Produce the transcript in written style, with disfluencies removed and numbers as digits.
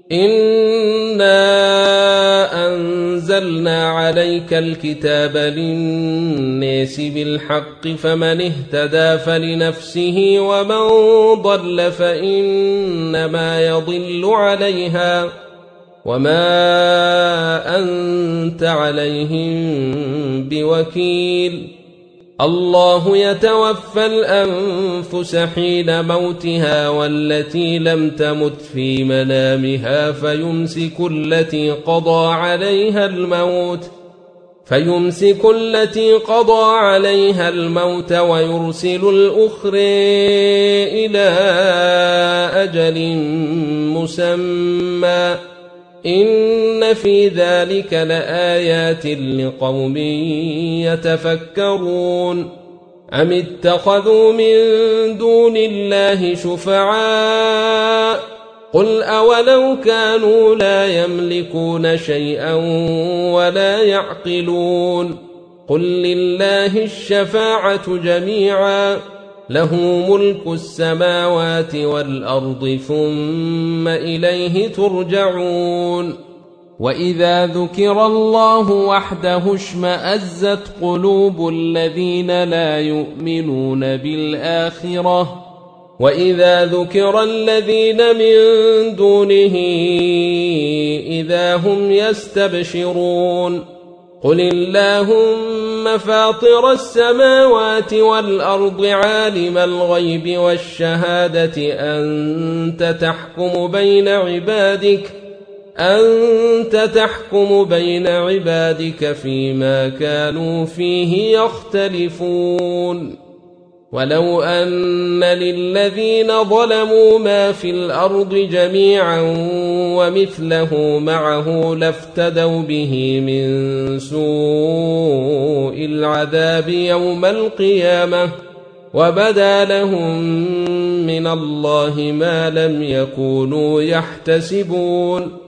إنا أنزلنا عليك الكتاب للناس بالحق فمن اهتدى فلنفسه ومن ضل فإنما يضل عليها وما أنت عليهم بوكيل الله يتوفى الأنفس حين موتها والتي لم تمت في منامها فيمسك التي قضى عليها الموت ويرسل الأخرى إلى أجل مسمى إن في ذلك لآيات لقوم يتفكرون أم اتخذوا من دون الله شفعاء قل أولو كانوا لا يملكون شيئا ولا يعقلون قل لله الشفاعة جميعا له ملك السماوات والأرض ثم إليه ترجعون وإذا ذكر الله وحده اشمأزت قلوب الذين لا يؤمنون بالآخرة وإذا ذكر الذين من دونه إذا هم يستبشرون قل اللهم فاطر السماوات والأرض عالم الغيب والشهادة أنت تحكم بين عبادك فيما كانوا فيه يختلفون ولو أن للذين ظلموا ما في الأرض جميعا ومثله معه لافتدوا به من سوء العذاب يوم القيامة وبدا لهم من الله ما لم يكونوا يحتسبون